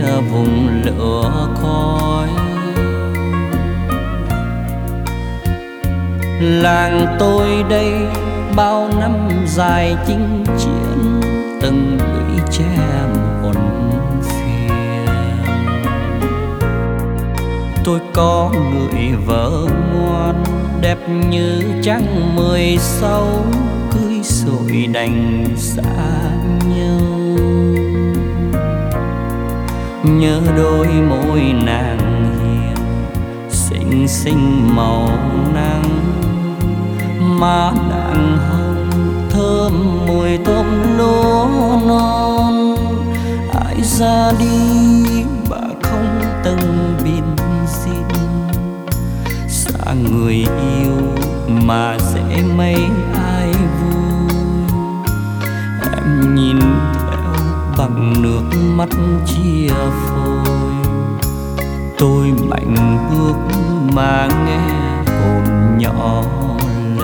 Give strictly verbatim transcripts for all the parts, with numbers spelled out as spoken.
vùng lửa khói. Làng tôi đây bao năm dài chinh chiến, từng lũy tre muộn phiền. Tôi có người vợ ngoan, đẹp như trăng mười sáu, cưới rồi đành xa nhau. Nhớ đôi môi nàng hiền, xinh xinh màu nắng. Má nàng hồng thơm mùi tôm lúa non. Ai ra đi bà không từng bin xin, xa người yêu mà sẽ mấy ai vui. Em nhìn theo bằng nước mắt chia phôi, tôi mạnh bước mà nghe hồn nhỏ lệ.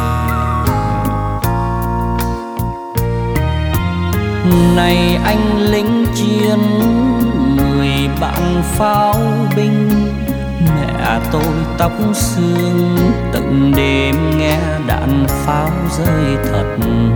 Này anh lính chiến, mười bạn pháo binh, mẹ tôi tóc xương từng đêm nghe đạn pháo rơi thật.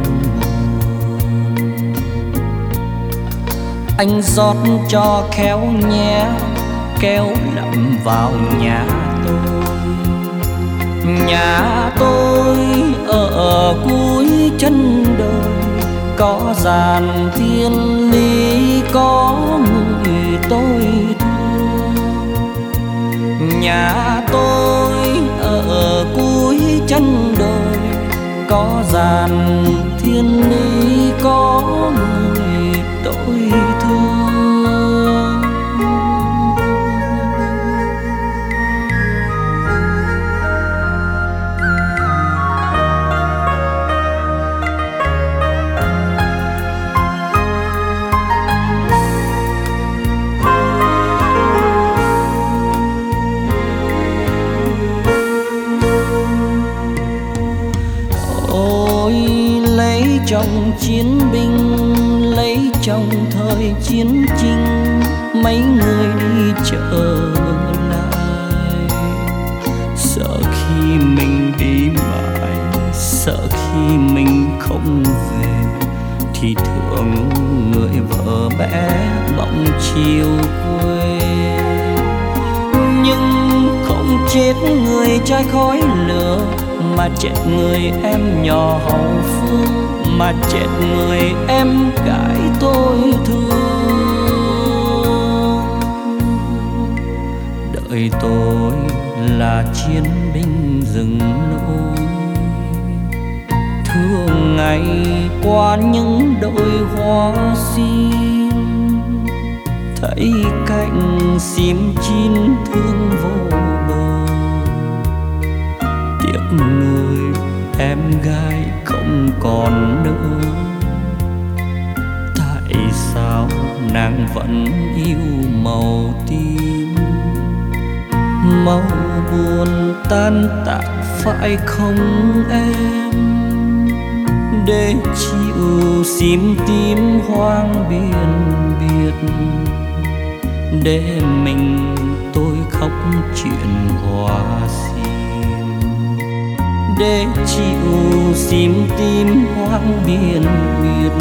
Anh rót cho khéo nhé, kéo lậm vào nhà tôi. Nhà tôi ở cuối chân đồi, có dàn thiên lý, có người tôi thương. Nhà tôi ở cuối chân đồi, có dàn thiên lý, có người tôi thương. Trong chiến binh lấy trong thời chiến tranh, mấy người đi trở lại. Sợ khi mình đi mãi, sợ khi mình không về, thì thương người vợ bé bỗng chiều quê. Nhưng không chết người trai khói lửa, mà chết người em nhỏ hậu phương, mà chết người em gái tôi thương. Đời tôi là chiến binh rừng núi, thương ngày qua những đôi hoa sim. Thấy cạnh sim chín thương vô bờ, tiếc người em gái không còn nữa. Tại sao nàng vẫn yêu màu tím, màu buồn tan tạc phải không em? Để chịu sim tím hoang biên biệt, để mình tôi khóc chuyện hoa sim. Để chịu sim tím hoang biên biệt,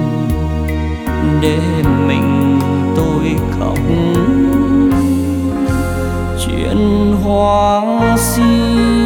để mình tôi khóc chuyện hoa sim.